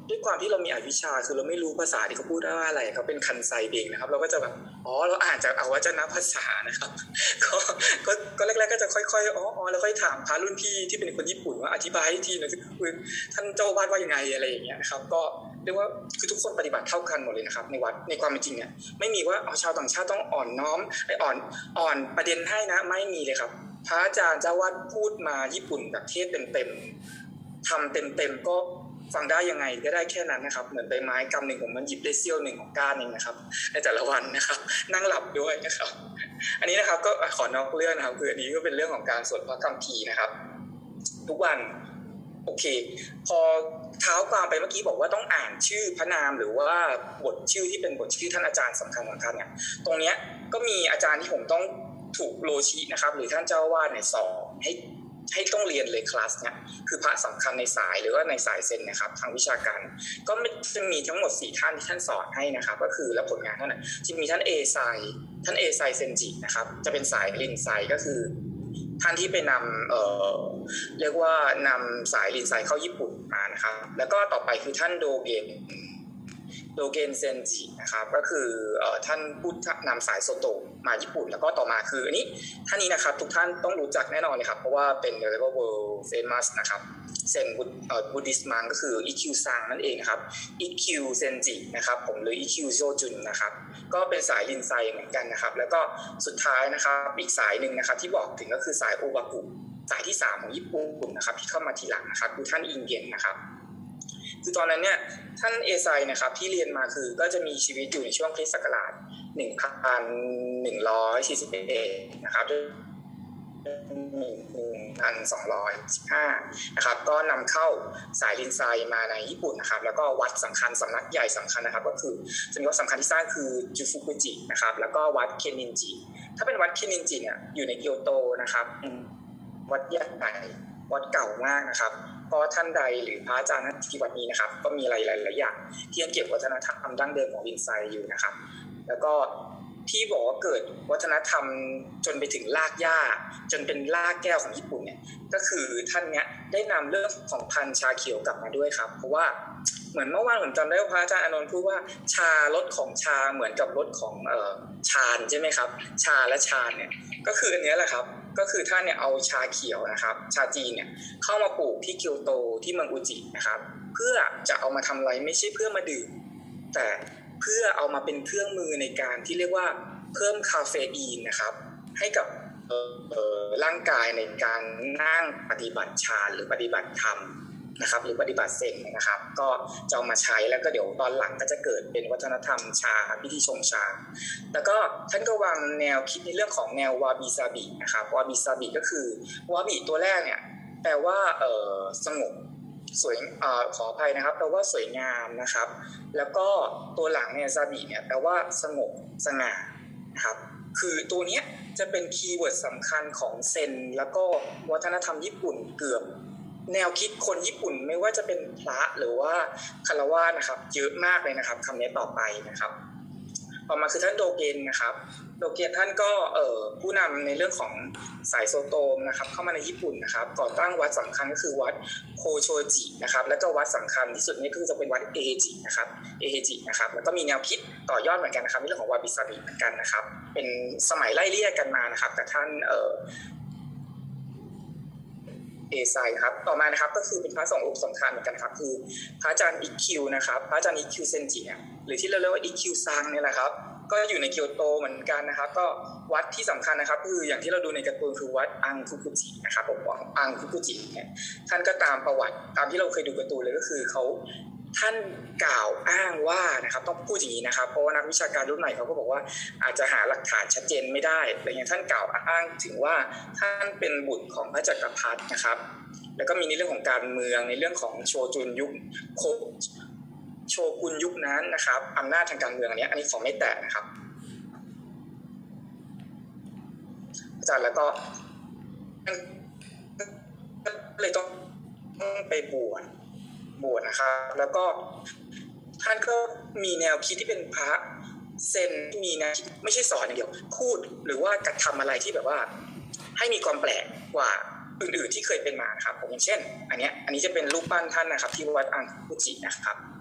S2: ด้วยความที่เรามีอวิชชาคือเราไม่รู้ภาษาที่เขาพูดว่าอะไรเขาเป็นคันไซเบงนะครับเราก็จะแบบเราอ่านจากอวัจนภาษานะครับก็แรกๆก็จะค่อยๆแล้วค่อยถามพระรุ่นพี่ที่เป็นคนญี่ปุ่นว่าอธิบายให้ทีหน่อยคือท่านเจ้าอาวาสว่ายังไงอะไรอย่างเงี้ยนะครับก็เรียกว่าคือทุกคนปฏิบัติเท่ากันหมดเลยนะครับในวัดในความเป็นจริงเนี่ยไม่มีว่าชาวต่างชาติต้องอ่อนน้อมอ่อนประเด็นให้นะไม่มีเลยครับพระอาจารย์เจ้าวาดพูดมาญี่ปุ่นแบบเทศเต็มๆทำเต็มๆก็ฟังได้ยังไงก็ได้แค่นั้นนะครับเหมือนใบไม้กำหนึ่งผมมันหยิบได้เสี้ยวหนึ่งของก้านเองนะครับในแต่ละวันนะครับนั่งหลับด้วยนะครับอันนี้นะครับก็ขอนอกเรื่องนะครับคืออันนี้ก็เป็นเรื่องของการสวดพระคัมภีร์นะครับทุกวันโอเคพอเท้าความไปเมื่อกี้บอกว่าต้องอ่านชื่อพระนามหรือว่าบทชื่อที่เป็นบทชื่อท่านอาจารย์สำคัญของท่านเนี่ยตรงเนี้ยก็มีอาจารย์ที่ผมต้องถูกโลชินะครับหรือท่านเจ้าวาดเนี่ยสอนให้ต้องเรียนเลยคลาสเนี่ยคือพระสำคัญในสายหรือว่าในสายเซนนะครับทางวิชาการก็จะมีทั้งหมด4ท่านที่ท่านสอนให้นะครับก็คือและผลงานท่านจะมีท่านเอไซเซนจินะครับจะเป็นสายลินไซก็คือท่านที่ไปนำเรียกว่านำสายลินไซเข้าญี่ปุ่นมานะครับแล้วก็ต่อไปคือท่านโดเกนเซนจินะครับก็คือท่านพูดนำสายโซโตมาญี่ปุ่นแล้วก็ต่อมาคืออันนี้ท่านนี้นะครับทุกท่านต้องรู้จักแน่นอนเลยครับเพราะว่าเป็น World Famous นะครับเซนบุดดิสมังก็คือ EQ ซังนั่นเองครับ EQ เซนจินะครับผมหรือ EQ โจจุนนะครับก็เป็นสายลินไซเหมือนกันนะครับแล้วก็สุดท้ายนะครับอีกสายหนึ่งนะครับที่บอกถึงก็คือสายโอบากุสายที่3ของญี่ปุ่นนะครับที่เข้ามาทีหลังนะครับคือท่านอิงเกนนะครับคือตอนนั้นเนี่ยท่านเอไซนะครับที่เรียนมาคือก็จะมีชีวิตอยู่ในช่วงคริสต์ศักราช1141นะครับ1215นะครับก็นำเข้าสายลินไซมาในญี่ปุ่นนะครับแล้วก็วัดสำคัญสำนักใหญ่สำคัญนะครับก็คือจะมีวัดสำคัญที่สร้างคือจูฟุกุจินะครับแล้วก็วัดเคนนินจิถ้าเป็นวัดเคนนินจิเนี่ยอยู่ในเกียวโตนะครับวัดใหญ่วัดเก่ามากนะครับเพราะท่านใดหรือพระอาจารย์ที่วัดนี้นะครับก็มีหลายอย่างที่ยังเก็บวัฒนธรรมดั้งเดิมของลินไซอยู่นะครับแล้วก็ที่บอกว่าเกิดวัฒนธรรมจนไปถึงรากหญ้าจนเป็นรากแก้วของญี่ปุ่นเนี่ยก็คือท่านเนี้ยได้นำเรื่องของพันธุ์ชาเขียวกลับมาด้วยครับเพราะว่าเหมือนเมื่อวานผมจำได้ว่าพระอาจารย์อานนท์พูดว่าชารสของชาเหมือนกับรสของชาใช่ไหมครับชาและชาเนี่ยก็คืออันนี้แหละครับก็คือท่านเนี่ยเอาชาเขียวนะครับชาจีนเนี่ยเข้ามาปลูกที่เกียวโตที่เมืองอุจินะครับเพื่อจะเอามาทำอะไรไม่ใช่เพื่อมาดื่มแต่เพื่อเอามาเป็นเครื่องมือในการที่เรียกว่าเพิ่มคาเฟอีนนะครับให้กับร่างกายในการนั่งปฏิบัติฌานหรือปฏิบัติธรรมนะครับหรือปฏิบัติเซนนะครับก็จะเอามาใช้แล้วก็เดี๋ยวตอนหลังก็จะเกิดเป็นวัฒนธรรมชาพิธีชงชาแล้วก็ท่านก็วางแนวคิดในเรื่องของแนววาบิซาบินะครับวาบิซาบิก็คือวาบิตัวแรกเนี่ยแปลว่าสงบสวยขออภัยนะครับแปลว่าสวยงามนะครับแล้วก็ตัวหลังเนี่ยซาบิเนี่ยแปลว่าสงบสง่านะครับคือตัวเนี้ยจะเป็นคีย์เวิร์ดสำคัญของเซนแล้วก็วัฒนธรรมญี่ปุ่นเกือบแนวคิดคนญี่ปุ่นไม่ว่าจะเป็นพระหรือว่าคฤหัสถ์นะครับเยอะมากเลยนะครับคำนี้ต่อไปนะครับต่อมาคือท่านโดเกนนะครับโดเกนท่านก็ผู้นำในเรื่องของสายโซโตมนะครับเข้ามาในญี่ปุ่นนะครับก่อตั้งวัดสำคัญก็คือวัดโคโชจินะครับแล้วก็วัดสำคัญที่สุดนี่คือจะเป็นวัดเอเฮจินะครับแล้วก็มีแนวคิดต่อยอดเหมือนกันนะครับในเรื่องของวาบิซาบิเหมือนกันนะครับเป็นสมัยไล่เลี่ยกันมานะครับแต่ท่านเอไซครับต่อมานะครับก็คือเป็นพระสองรูปสำคัญเหมือนกันครับคือพระอาจารย์อิคิวนะครับพระอาจารย์อิคิวเซนจิเนี่ยหรือที่เราเรียกว่าอิคิวซังเนี่ยแหละครับก็อยู่ในเกียวโตเหมือนกันนะครับก็วัดที่สำคัญนะครับคืออย่างที่เราดูในการ์ตูนคือวัดอังคุกุจินะครับผมอังคุกุจิเนี่ยท่านก็ตามประวัติตามที่เราเคยดูการ์ตูนเลยก็คือเขาท่านกล่าวอ้างว่านะครับต้องพูดอย่างนี้นะครับเพราะว่านักวิชาการรุ่นใหม่เขาก็บอกว่าอาจจะหาหลักฐานชัดเจนไม่ได้แต่อย่างท่านกล่าวอ้างถึงว่าท่านเป็นบุตรของพระจักรพรรดินะครับแล้วก็มีในเรื่องของการเมืองในเรื่องของโชกุนยุคนั้นนะครับอำนาจทางการเมืองอันนี้ขอไม่แตะนะครับอาจารย์แล้วก็เลยต้องไปบวชนะครับแล้วก็ท่านก็มีแนวคิดที่เป็นพระเซนมีแนวคิดไม่ใช่สอนอย่างเดียวพูดหรือว่ากระทำอะไรที่แบบว่าให้มีความแปลกกว่าอื่นๆที่เคยเป็นมาครับผมอย่างเช่นอันนี้จะเป็นรูปปั้นท่านนะครับที่วัดอังคุจินะครับ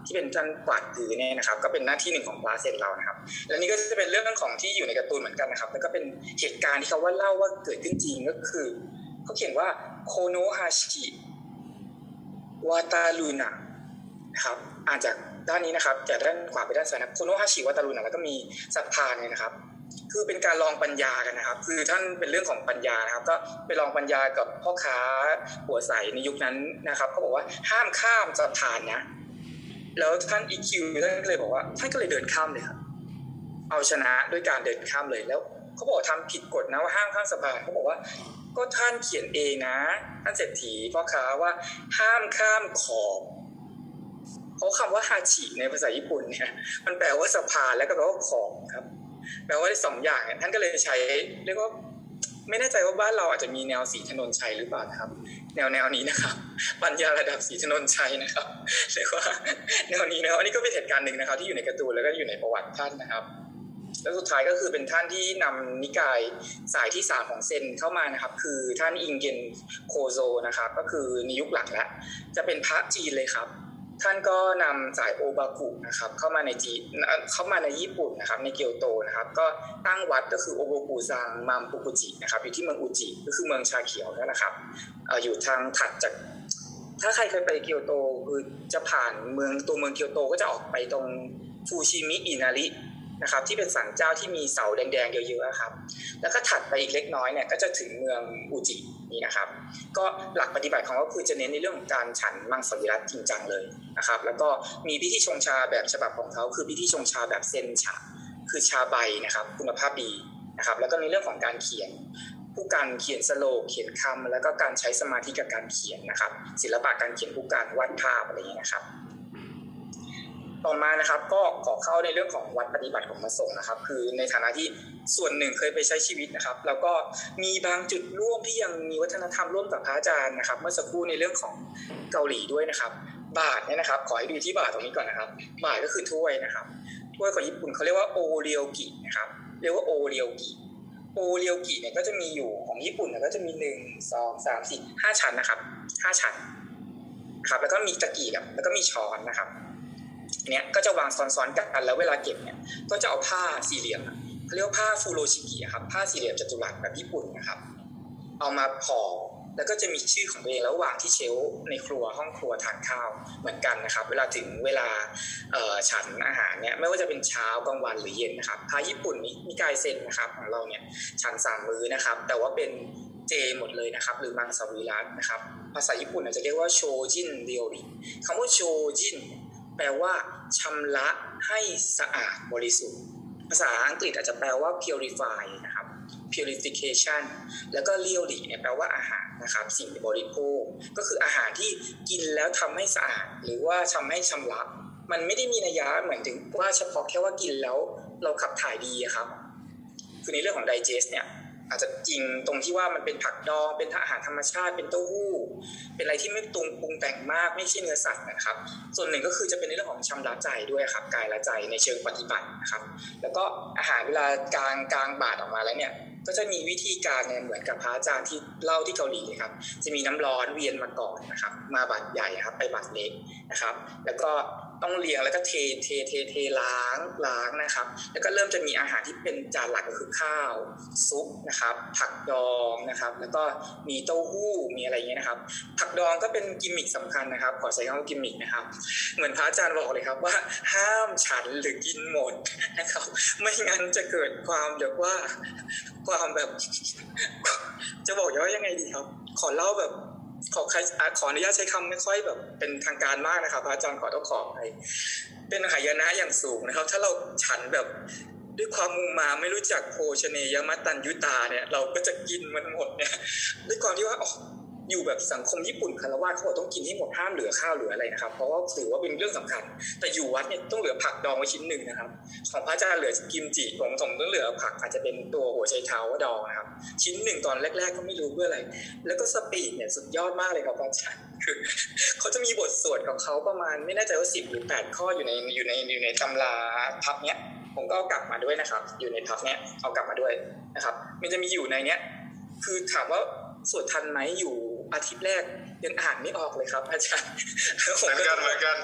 S2: ที่เป็นท่านกวาดพื้นเนี่ยนะครับก็เป็นหน้าที่หนึ่งของพระเซนเรานะครับและนี่ก็จะเป็นเรื่องของที่อยู่ในการ์ตูนเหมือนกันนะครับแล้วก็เป็นเหตุการณ์ที่เขาว่าเล่าว่าเกิดขึ้นจริงก็คือเขาเขียนว่าโคโนฮาชิวาตาลูนะนะครับอ่านจากด้านนี้นะครับจากด้านขวาไปด้านซ้ายนะโคโนฮาชิวาตาลูนะแล้วก็มีสะพานเนี่ยนะครับคือเป็นการลองปัญญากันนะครับคือท่านเป็นเรื่องของปัญญานะครับก็ไปลองปัญญากับพ่อค้าหัวใสในยุคนั้นนะครับเขาบอกว่าห้ามข้ามสะพานนะแล้วท่านอีคิวท่านก็เลยบอกว่าท่านก็เลยเดินข้ามเลยครับเอาชนะด้วยการเดินข้ามเลยแล้วเขาบอกทำผิดกฎนะว่าห้ามข้ามสะพานเขาบอกว่าก็ท่านเขียนเองนะท่านเศรษฐีพ่อค้าว่าห้ามข้ามขอบเพราะคำว่าฮาชิในภาษาญี่ปุ่นเนี่ยมันแปลว่าสะพานแล้วก็แปลว่าขอบครับแปลว่าสองอย่างเนี่ยท่านก็เลยใช้เรียกว่าไม่แน่ใจว่าบ้านเราอาจจะมีแนวศรีถนนชัยหรือเปล่าครับแนวนี้นะครับปัญญาระดับศรีถนนชัยนะครับเรียกว่าแนวนี้นะอันนี้ก็เป็นเหตุการณ์หนึ่งนะครับที่อยู่ในการ์ตูนแล้วก็อยู่ในประวัติท่านนะครับแล้วสุดท้ายก็คือเป็นท่านที่นำนิกายสายที่3ของเซนเข้ามานะครับคือท่านอิงเกนโคโซนะครับก็คือในยุคหลังแล้วจะเป็นพระจีนเลยครับท่านก็นำสายโอบากุนะครับเข้ามาในญี่ปุ่นนะครับในเกียวโตนะครับก็ตั้งวัดก็คือโอโบกุซังมัมปุกุจินะครับอยู่ที่เมืองอุจิก็คือเมืองชาเขียวนั่นแหละครับอยู่ทางถัดจากถ้าใครเคยไปเกียวโตคือจะผ่านเมืองเกียวโตก็จะออกไปตรงฟูชิมิอินารินะครับที่เป็นศาลเจ้าที่มีเสาแดงๆเยอะๆครับแล้วก็ถัดไปอีกเล็กน้อยเนี่ยก็จะถึงเมืองอุจินี่นะครับก็หลักปฏิบัติของเขาคือจะเน้นในเรื่องของการฉันมังสวิรัติจริงจังเลยนะครับแล้วก็มีพิธีชงชาแบบฉบับของเขาคือพิธีชงชาแบบเซนชาคือชาใบนะครับคุณภาพดีนะครับแล้วก็ในเรื่องของการเขียนผู้การเขียนสโลกเขียนคำแล้วก็การใช้สมาธิกับการเขียนนะครับศิลปะการเขียนผู้การวาดภาพอะไรอย่างนี้นะครับต่อมานะครับก็ขอเข้าในเรื่องของวัดปฏิบัติของพระสงฆ์นะครับคือในฐานะที่ส่วนหนึ่งเคยไปใช้ชีวิตนะครับแล้วก็มีบางจุดร่วมที่ยังมีวัฒนธรรมร่วมกับพระอาจารย์นะครับเมื่อสักครู่ในเรื่องของเกาหลีด้วยนะครับบาตรเนี่ยนะครับขอให้ดูที่บาตรตรงนี้ก่อนนะครับบาตรก็คือถ้วยนะครับถ้วยของญี่ปุ่นเขาเรียกว่าโอเรียวกินะครับเรียกว่าโอเรียวกิเนี่ยก็จะมีอยู่ของญี่ปุ่นก็จะมี1 2 3 4 5ชั้นนะครับ5ชั้นครับแล้วก็มีตะกีบแล้วก็มีช้อนนะครับเนี่ยก็จะวางซ้อนๆกันแล้วเวลาเก็บเนี่ยก็จะเอาผ้าสี่เหลี่ยมเขาเรียกว่าผ้าฟูโรชิกิครับผ้าสี่เหลี่ยมจัตุรัสแบบญี่ปุ่นนะครับเอามาห่อแล้วก็จะมีชื่อของตัวเองแล้ววางที่เชลฟ์ในครัวห้องครัวทานข้าวเหมือนกันนะครับเวลาถึงเวลาฉันอาหารเนี่ยไม่ว่าจะเป็นเช้ากลางวันหรือเย็นนะครับพระญี่ปุ่นนิกายเซนนะครับของเราเนี่ยฉัน3 มื้อนะครับแต่ว่าเป็นเจหมดเลยนะครับหรือมังสวิรัตินะครับภาษาญี่ปุ่นจะเรียกว่าโชจินเรียวริคำว่าโชจินแปลว่าชำระให้สะอาดบริสุทธิ์ภาษาอังกฤษอาจจะแปลว่า purify นะครับ purification แล้วก็เรียวริเนี่ยแปลว่าอาหารนะครับสิ่งบริโภคก็คืออาหารที่กินแล้วทำให้สะอาดหรือว่าทำให้ชำระมันไม่ได้มีนัยยะเหมือนถึงว่าเฉพาะแค่ว่ากินแล้วเราขับถ่ายดีครับคือในเรื่องของ digest เนี่ยอาจจะจริงตรงที่ว่ามันเป็นผักดองเป็นอาหารธรรมชาติเป็นเต้าหู้เป็นอะไรที่ไม่ปรุงแต่งมากไม่ใช่เนื้อสัตว์นะครับส่วนหนึ่งก็คือจะเป็นในเรื่องของชำระใจด้วยครับกายและใจในเชิงปฏิบัตินะครับแล้วก็อาหารเวลากลางบาตรออกมาแล้วเนี่ยก็จะมีวิธีการเนี่ยเหมือนกับพระอาจารย์ที่เล่าที่เกาหลีครับจะมีน้ำร้อนเวียนมาก่อนนะครับมาบาตรใหญ่ครับไปบาตรเล็กนะครับแล้วก็ต้องเรียงแล้วก็เทล้างนะครับแล้วก็เริ่มจะมีอาหารที่เป็นจานหลักก็คือข้าวซุปนะครับผักดองนะครับแล้วก็มีเต้าหู้มีอะไรเงี้ยนะครับผักดองก็เป็นกิมมิคสำคัญนะครับขอใช้คำว่ากิมมิคนะครับเหมือนพระอาจารย์บอกเลยครับว่าห้ามฉันหรือกินหมดนะครับไม่งั้นจะเกิดความแบบว่าความแบบจะบอกว่ายังไงดีครับขอเล่าแบบขออนุญาตใช้คำไม่ค่อยแบบเป็นทางการมากนะครับอาจารย์ต้องขอไปเป็นหายนะอย่างสูงนะครับถ้าเราฉันแบบด้วยความมุมาไม่รู้จักโภชเนยมัตตัญญุตาเนี่ยเราก็จะกินมันหมดเนี่ยด้วยความที่ว่าอยู่แบบสังคมญี่ปุ่นคารวะเขาบอกต้องกินให้หมดห้ามเหลือข้าวเหลืออะไรนะครับเพราะว่าถือว่าเป็นเรื่องสำคัญแต่อยู่วัดเนี่ยต้องเหลือผักดองไว้ชิ้นหนึ่งนะครับของพระอาจารย์เหลือกิมจิของผมต้องเหลือผักอาจจะเป็นตัวหัวไชเท้าดองนะครับชิ้นหนึ่งตอนแรกๆก็ไม่รู้เพื่ออะไรแล้วก็สปีดเนี่ยสุดยอดมากเลยครับพระอาจารย์คือเขาจะมีบทสวดของเขาประมาณไม่แน่ใจว่า10 หรือ 8 ข้ออยู่ในตำราพับเนี้ยผมก็เอากลับมาด้วยนะครับอยู่ในพับเนี้ยเอากลับมาด้วยนะครับมันจะมีอยู่ในเนี้ยคือถามว่าสวดทันไหมอยู่อาทิตย์แรกยังอ่านไม่ออกเลยครับอาจารย์
S1: เหมือนกัน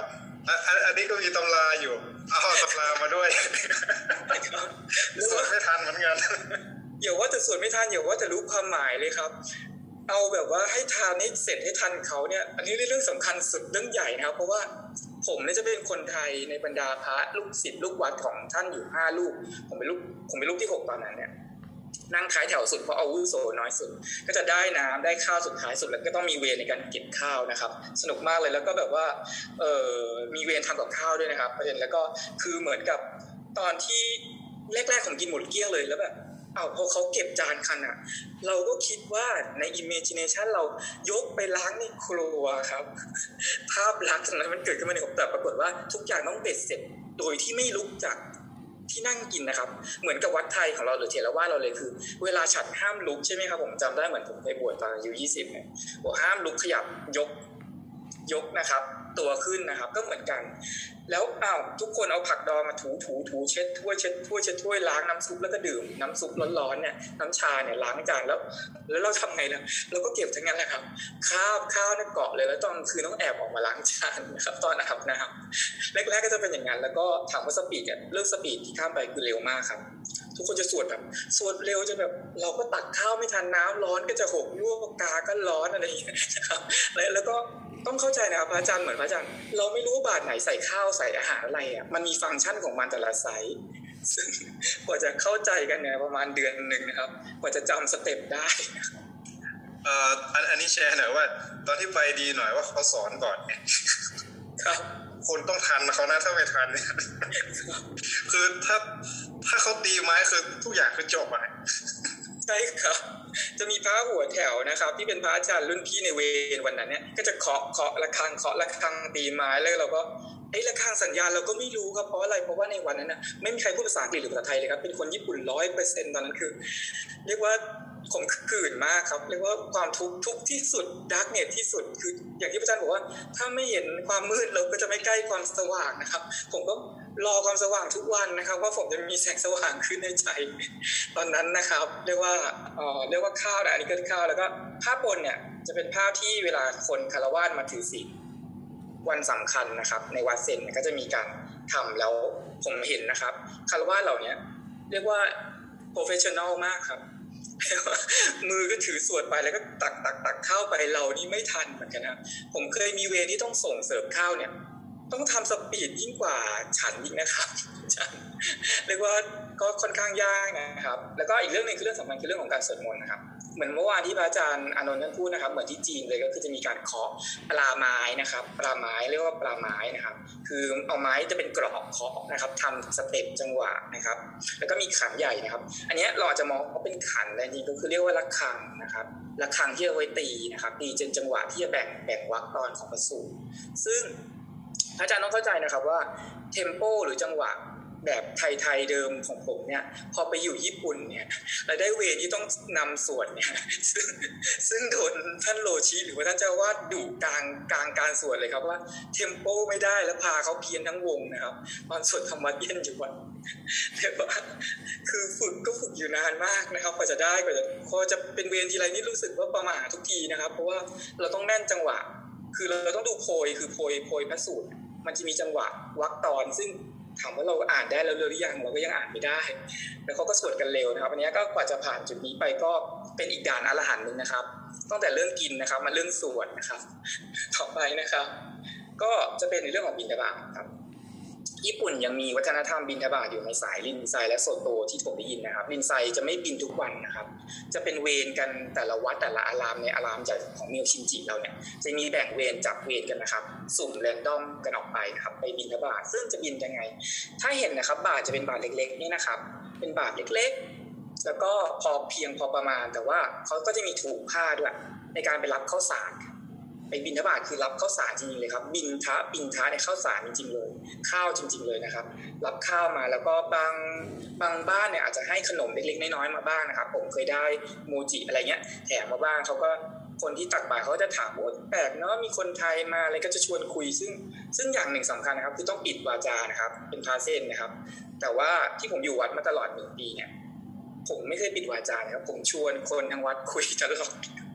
S1: อันนี้ก็มีตำราอยู่เอาตำรามาด้วยสวดไม่ทันเหมือนกัน
S2: อย่าว่าแต่สวดไม่ทันอย่าว่าแต่รู้ความหมายเลยครับเอาแบบว่าให้ทานให้เสร็จให้ทันเขาเนี่ยอันนี้เรื่องสำคัญสุดเรื่องใหญ่นะครับเพราะว่าผมเนี่ยจะเป็นคนไทยในบรรดาพระลูกศิษย์ลูกวัดของท่านอยู่5 ลูกผมเป็นลูกที่6ตอนนั้นเนี่ยนั่งท้ายแถวสุดเพราะอาวุโสน้อยสุดก็จะได้น้ำได้ข้าวสุดท้ายสุดแล้วก็ต้องมีเวรในการเก็บข้าวนะครับสนุกมากเลยแล้วก็แบบว่ามีเวรทำกับข้าวด้วยนะครับประเด็นแล้วก็คือเหมือนกับตอนที่แรกๆผมกินหมดเกลี้ยงเลยแล้วแบบพอเขาเก็บจานคันอ่ะเราก็คิดว่าใน imagination เรายกไปล้างในครัวครับภาพลักษณ์นั้นมันเกิดขึ้นมาในหัวแต่ปรากฏว่าทุกอย่างต้องเบ็ดเสร็จโดยที่ไม่ลุกจากที่นั่งกินนะครับเหมือนกับวัดไทยของเราหรือเถรวาทเราเลยคือเวลาฉันห้ามลุกใช่ไหมครับผมจำได้เหมือนผมไปบวชตอนอายุ20เนี่ยบอกห้ามลุกขยับยกนะครับตัวขึ้นนะครับก็เหมือนกันแล้วทุกคนเอาผักดองมาถูเช็ดถ้วยล้างน้ำซุปแล้วก็ดื่มน้ำซุปร้อนๆเนี่ยน้ำชาเนี่ยล้างจานแล้วเราทำไงนะเราก็เก็บทั้งนั้นแหละครับข้าวเนี่ยเกาะเลยแล้วตอนคืนต้องแอบออกมาล้างจานนะครับตอนอาบน้ำแรกๆก็จะเป็นอย่างนั้นแล้วก็ถามว่าสปีดเนี่ยเรื่องสปีดที่ข้ามไปคือเร็วมากครับทุกคนจะสวดเร็วจะแบบเราก็ตักข้าวไม่ทันน้ำร้อนก็จะหกลวกกาก็ร้อนอะไรอย่างเงี้ยนะครับแล้วก็ต้องเข้าใจนะครับพระอาจารย์เหมือนพระอาจารย์เราไม่รู้บาทไหนใส่ข้าวใส่อาหารอะไรอ่ะมันมีฟังก์ชันของมันแต่ละไซส์ซึ่งกว่าจะเข้าใจกันเนี่ยประมาณเดือนนึงนะครับกว่าจะจำสเต็ปได้
S1: อันนี้แชร์หน่อยว่าตอนที่ไปดีหน่อยว่าเขาสอนก่อน
S2: ครับ
S1: คนต้องทันเขานะถ้าไม่ทันเนี่ยคือถ้าเขาตีไม้คือทุกอย่างคือจบอ่ะ
S2: ใช่ครับจะมีพระหัวแถวนะครับที่เป็นพระอาจารย์รุ่นพี่ในเวรวันนั้นเนี่ยก็จะเคาะระฆังตีไม้แล้วเราก็ระฆังสัญญาณเราก็ไม่รู้ครับเพราะอะไรเพราะว่าในวันนั้นนะไม่มีใครพูดภาษาอังกฤษหรือภาษาไทยเลยครับเป็นคนญี่ปุ่น 100% ตอนนั้นคือเรียกว่าข่มขืนมากครับเรียกว่าความทุกข์ที่สุดดาร์กเน็ตที่สุดคืออย่างที่พระอาจารย์บอกว่าถ้าไม่เห็นความมืดเราก็จะไม่ใกล้ความสว่างนะครับผมก็รอความสว่างทุกวันนะครับว่าผมจะมีแสงสว่างขึ้นในใจตอนนั้นนะครับเรียกว่าข้าวนะอันนี้ก็ข้าวแล้วก็ภาพบนเนี่ยจะเป็นภาพที่เวลาคนคารวะมาถือศีลวันสำคัญนะครับในวัดเซนก็จะมีการทำแล้วผมเห็นนะครับคารวะเหล่านี้เรียกว่าโปรเฟชชั่นอลมากครับมือก็ถือสวดไปแล้วก็ตักข้าวไปเรานี่ไม่ทันเหมือนกันนะผมเคยมีเวรที่ต้องส่งเสิร์ฟข้าวเนี่ยต้องทำสปีดยิ่งกว่าฉันอีกนะครับเรียกว่าก็ค่อนข้างยากนะครับแล้วก็อีกเรื่องนึงคือเรื่องสำคัญคือเรื่องของการสวดมนต์นะครับเหมือนเมื่อวานที่พระอาจารย์อานนท์ท่านพูดนะครับเหมือนที่จีนเลยก็คือจะมีการเคาะปลาไม้นะครับปลาไม้เรียกว่าปลาไม้นะครับคือเอาไม้จะเป็นกรอบเคาะนะครับทำสเต็ปจังหวะนะครับแล้วก็มีขันใหญ่นะครับอันนี้เราอาจจะมองว่าเป็นขันแต่จริงๆก็คือเรียกว่าระฆังนะครับระฆังที่เอาไว้ตีนะครับตีจนจังหวะที่จะแบ่งวรรคตอนของพระสูตรซึ่งอาจารย์ต้องเข้าใจนะครับว่าเทมโปหรือจังหวะแบบไทยๆเดิมของผมเนี่ยพอไปอยู่ญี่ปุ่นเนี่ยเราได้เวรที่ต้องนำสวดเนี่ยซึ่งโดนท่านโรชิหรือว่าท่านเจ้าวาดดุกลางการสวดเลยครับว่าเทมโปไม่ได้แล้วพาเขาเพี้ยนทั้งวงนะครับตอนสวดธรรมะเย็นอยู่วันแต่ว่าคือฝึกอยู่นานมากนะครับกว่าจะได้พอจะเป็นเวรทีไรนี่รู้สึกว่าประหม่าทุกทีนะครับเพราะว่าเราต้องแน่นจังหวะคือเราต้องดูโพยพระสูตรมันจะมีจังหวะวรรคตอนซึ่งถามว่าเราอ่านได้แล้วหรือยังเราก็ยังอ่านไม่ได้แล้วเขาก็สวดกันเร็วนะครับอันนี้ก็กว่าจะผ่านจุดนี้ไปก็เป็นอีกด่านอรหันต์นึงนะครับตั้งแต่เรื่องกินนะครับมาเรื่องสวดนะครับต่อไปนะครับก็จะเป็นในเรื่องของบิณฑบาตครับญี่ปุ่นยังมีวัฒนธรรมบิณฑบาตอยู่ในสายรินไซและโซโตที่ผมได้ยินนะครับรินไซจะไม่บินทุกวันนะครับจะเป็นเวรกันแต่ละวัดแต่ละอารามในอารามใหญ่ของเมียวชินจิเราเนี่ยจะมีแบ่งเวรจับเวรกันนะครับสุ่มแรนดอมกันออกไปนะครับไปบิณฑบาตซึ่งจะบินยังไงถ้าเห็นนะครับบาตรจะเป็นบาตรเล็กๆนี่นะครับเป็นบาตรเล็กๆแล้วก็พอเพียงพอประมาณแต่ว่าเขาก็จะมีถุงผ้าด้วยในการไปรับข้าวสารไปบิณฑบาตคือรับข้าวสารจริงๆเลยครับบิณฑะในข้าวสารจริงๆเลยข้าวจริงๆเลยนะครับรับข้าวมาแล้วก็บางบ้านเนี่ยอาจจะให้ขนมเล็กๆน้อยๆมาบ้างนะครับผมเคยได้โมจิอะไรเงี้ยแถมมาบ้างเขาก็คนที่ตักบาตรเขาจะถามว่าแปลกเนาะมีคนไทยมาอะไรก็จะชวนคุยซึ่งอย่างหนึ่งสำคัญนะครับคือต้องปิดวาจานะครับเป็นพาเส้นนะครับแต่ว่าที่ผมอยู่วัดมาตลอด1 ปีเนี่ยผมไม่เคยปิดวาจานะครับผมชวนคนทั้งวัดคุยตลอด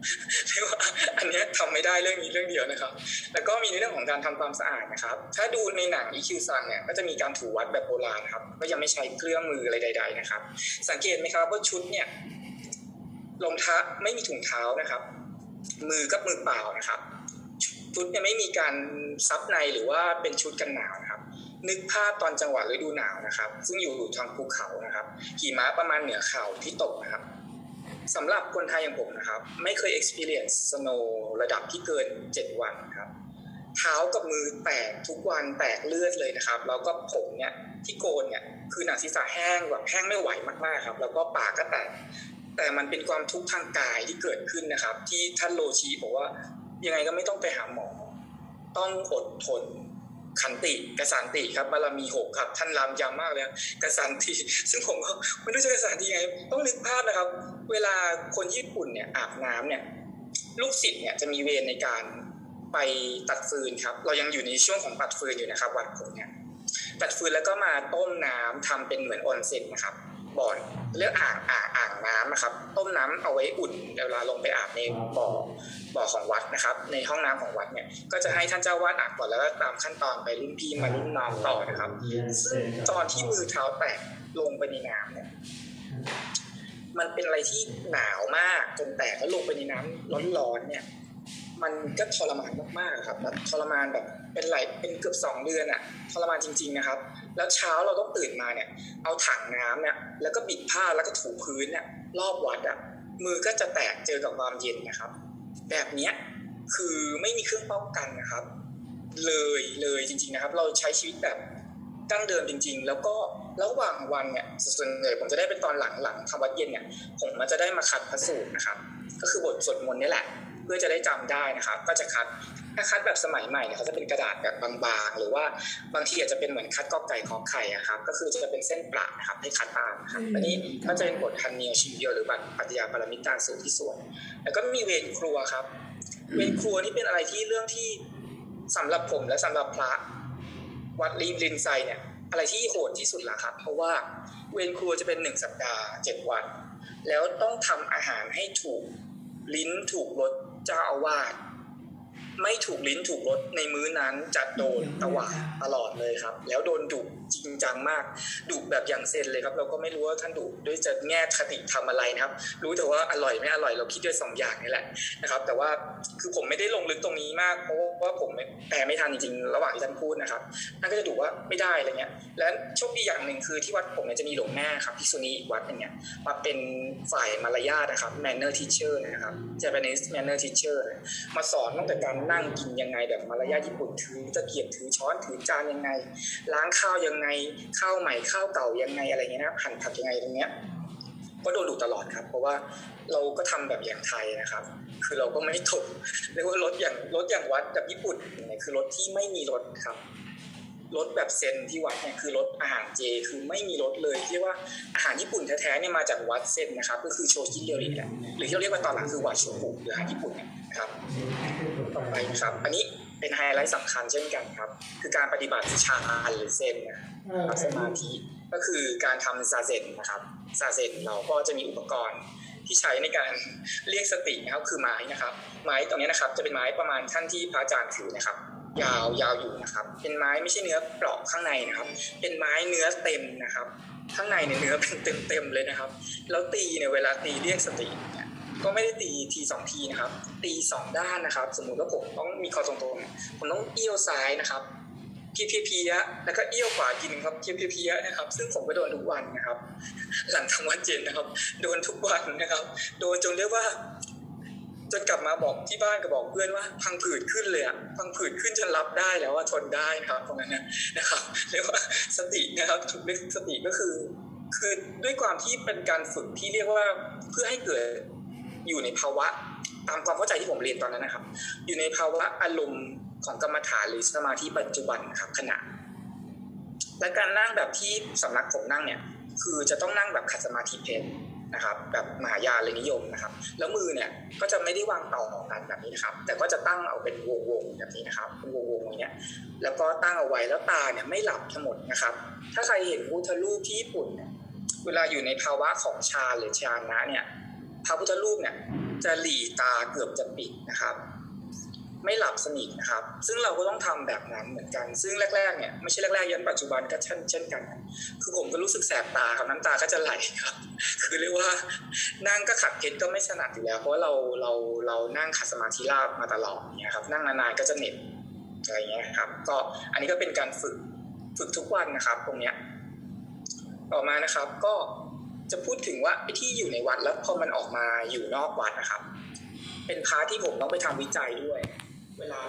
S2: เรียกว่าอันนี้ทำไม่ได้เรื่องนี้เรื่องเดียวนะครับแล้วก็มีในเรื่องของการทำความสะอาดนะครับถ้าดูในหนัง EQ ซังเนี่ยก็จะมีการถูวัดแบบโบราณครับก็ยังไม่ใช้เครื่องมืออะไรใดๆนะครับสังเกตไหมครับว่าชุดเนี่ยรองเท้าไม่มีถุงเท้านะครับมือกับมือเปล่านะครับชุดเนี่ยไม่มีการซับในหรือว่าเป็นชุดกันหนาวนะครับนึกภาพตอนจังหวะฤดูหนาวนะครับซึ่งอยู่ทางภูเขานะครับหิมะประมาณเหนือเข่าที่ตกนะครับสำหรับคนไทยอย่างผมนะครับไม่เคย experience snow ระดับที่เกิน7 วันครับเท้ากับมือแตกทุกวันแตกเลือดเลยนะครับแล้วก็ผมเนี่ยที่โกนเนี่ยคือหนังศีรษะแห้งแบบแห้งไม่ไหวมากๆครับแล้วก็ปากก็แตกแต่มันเป็นความทุกข์ทางกายที่เกิดขึ้นนะครับที่ท่านโรชีบอกว่ายังไงก็ไม่ต้องไปหาหมอต้องอดทนขันติกสันติครับบารมี6ครับท่านรำยำมากเลยกสันติซึ่งผมก็ไม่รู้จะกสันติยังไงต้องนึกภาพนะครับเวลาคนญี่ปุ่นเนี่ยอาบน้ำเนี่ยลูกศิษย์เนี่ยจะมีเวรในการไปตัดฟืนครับเรายังอยู่ในช่วงของตัดฟืนอยู่นะครับวัดผมเนี่ยตัดฟืนแล้วก็มาต้มน้ำทำเป็นเหมือนออนเซ็นนะครับบ่อเรียกอ่างน้ำนะครับต้มน้ำเอาไว้อุ่นเวลาลงไปอาบในบ่อของวัดนะครับในห้องน้ำของวัดเนี่ยก็จะให้ท่านเจ้าวาดอาบก่อนแล้วก็ตามขั้นตอนไปรุ่นพี่มารุ่นน้องต่อนะครับซึ่งตอนที่มือเท้าแตกลงไปในน้ำเนี่ยมันเป็นอะไรที่หนาวมากจนแตกแล้วลงไปในน้ำร้อนๆเนี่ยมันก็ทรมานมากๆครับทรมานแบบเป็นเกือบ2 เดือนอะทรมานจริงๆนะครับแล้วเช้าเราต้องตื่นมาเนี่ยเอาถังน้ำเนี่ยแล้วก็บิดผ้าแล้วก็ถูพื้นเนี่ยรอบวัดอะมือก็จะแตกเจอกับความเย็นนะครับแบบนี้คือไม่มีเครื่องป้องกันนะครับเลยจริงๆนะครับเราใช้ชีวิตแบบดั้งเดิมจริงๆแล้วก็ระหว่างวันเนี่ยส่วนใหญ่ผมจะได้เป็นตอนหลังทำวัดเย็นเนี่ยผมมันจะได้มาคัดพระสูตรนะครับก็คือบทสวดมนต์นี่แหละเพื่อจะได้จำได้นะครับก็จะคัดถ้าคัดแบบสมัยใหม่เนี่ยเขาจะเป็นกระดาษแบบบางๆหรือว่าบางทีอาจจะเป็นเหมือนคัดกอไก่ขอไข่ครับก็คือจะเป็นเส้นประนะครับให้คัดตามครับอันนี้ก็จะเป็นบททันเนียชิมเดียวหรือบัตรปัตยาปรมิตาสูตรที่สวดแล้วก็มีเวรครัวครับเวรครัวนี่เป็นอะไรที่เรื่องที่สำหรับผมและสำหรับพระวัดรินไซเนี่ยอะไรที่โหดที่สุดละครับเพราะว่าเวรครัวจะเป็น1 สัปดาห์7 วันแล้วต้องทำอาหารให้ถูกลิ้นถูกรสเจ้าอาวาสไม่ถูกลิ้นถูกรสในมื้อนั้นจะโดนตวาดตลอดเลยครับแล้วโดนดุจริงจังมากดุแบบอย่างเซนเลยครับเราก็ไม่รู้ว่าท่านดุด้วยจะแง่คติทำอะไรนะครับรู้แต่ว่าอร่อยไม่อร่อยเราคิดด้วย2 อย่างนี่แหละนะครับแต่ว่าคือผมไม่ได้ลงลึกตรงนี้มากเพราะว่าผมแปลไม่ทันจริงๆระหว่างที่ท่านพูดนะครับท่านก็จะดุว่าไม่ได้อะไรเงี้ยและโชคดีอย่างหนึ่งคือที่วัดผมเนี่ยจะมีหลวงแม่ครับภิกษุณีอีกวัดนึงเนี่ยมาเป็นฝ่ายมารยาทนะครับ manner teacher นะครับ Japanese manner teacher มาสอนตั้งแต่การนั่งกินยังไงแบบมารยาทญี่ปุ่นถือตะเกียบถือช้อนถือจานยังไงล้างข้าวยังไงข้าวใหม่ข้าวเก่ายังไงอะไรเงี้ยนะหั่นผักยังไงตรงเนี้ยก็โดนดุตลอดครับเพราะว่าเราก็ทำแบบอย่างไทยนะครับคือเราก็ไม่ถูกเรียกว่ารถอย่างวัดแบบญี่ปุ่นเนี่ยคือรถที่ไม่มีรถครับรถแบบเซนที่วัดเนี่ยคือรถอาหารเจคือไม่มีรถเลยที่ว่าอาหารญี่ปุ่นแท้ๆเนี่ยมาจากวัดเซนนะครับก็คือโชจิเรียวริแหละหรือที่เราเรียกว่าตอนหลังคือวาชูกุหรืออาหารญี่ปุ่นนะครับต่อไปนะครับอันนี้เป็นไฮไลท์สำคัญเช่นกันครับคือการปฏิบัติฌานหรือเซนนะครับสมาธิก็คือการทำซาเซ็นนะครับซาเซ็นเราก็จะมีอุปกรณ์ที่ใช้ในการเรียกสตินะครับคือไม้นะครับไม้ตรงนี้นะครับจะเป็นไม้ประมาณท่านที่พระอาจารย์ถือนะครับยาวอยู่นะครับเป็นไม้ไม่ใช่เนื้อเปราะข้างในนะครับเป็นไม้เนื้อเต็มนะครับข้างในเนี่ยเนื้อเป็นเต็มเลยนะครับแล้วตีเนี่ยเวลาตีเรียกสติเนี่ยก็ไม่ได้ตีที2 ทีนะครับตี2 ด้านนะครับสมมุติว่าผมต้องมีคอตรงๆผมต้องเอี้ยวซ้ายนะครับเพียแล้วก็เอี้ยวขวาทีนึงครับเพียนะครับซึ่งผมก็โดนทุกวันนะครับหลังทำวัดเย็นนะครับโดนทุกวันนะครับโดนจนเรียกว่าจนกลับมาบอกที่บ้านก็บอกเพื่อนว่าพังผืดขึ้นเลยอ่ะพังผืดขึ้นจนรับได้แล้วว่าทนได้นะครับตรงนั้นนะครับเรียกว่าสตินะครับถูกเรียกสติก็คือด้วยความที่เป็นการฝึกที่เรียกว่าเพื่อให้เกิดอยู่ในภาวะตามความเข้าใจที่ผมเรียนตอนนั้นนะครับอยู่ในภาวะอารมณ์ของกรรมฐานหรือสมาธิปัจจุบันนะครับขณะและการนั่งแบบที่สำนักผมนั่งเนี่ยคือจะต้องนั่งแบบขัดสมาธิเพชรนะครับแบบมหายานเลยนิยมนะครับแล้วมือเนี่ยก็จะไม่ได้วางต่อกันแบบนี้นะครับแต่ก็จะตั้งเอาเป็นวงแบบนี้นะครับเป็นวงอย่างเงี้ยแล้วก็ตั้งเอาไว้แล้วตาเนี่ยไม่หลับทั้งหมดนะครับถ้าใครเห็นพุทธรูปที่ญี่ปุ่นเนี่ยเวลาอยู่ในภาวะของฌานหรือฌานะเนี่ยพระพุทธรูปเนี่ยจะหลีตาเกือบจะปิดนะครับไม่หลับสนิทนะครับซึ่งเราก็ต้องทำแบบนั้นเหมือนกันซึ่งแรกๆเนี่ยไม่ใช่แรกๆยันปัจจุบันก็เช่นกันคือผมก็รู้สึกแสบตาครับน้ำตาก็จะไหลครับคือเรียกว่านั่งก็ขัดเพชรก็ไม่ถนัดอยู่แล้วเพราะว่าเรานั่งขัดสมาธิราบมาตลอดเนี่ยครับนั่งนานๆก็จะเหน็บอะไรเงี้ยครับก็อันนี้ก็เป็นการฝึกทุกวันนะครับตรงเนี้ยต่อมานะครับก็จะพูดถึงว่าไอ้ที่อยู่ในวัดแล้วพอมันออกมาอยู่นอกวัดนะครับเป็นพาร์ทที่ผมต้องไปทำวิจัยด้วยเวลา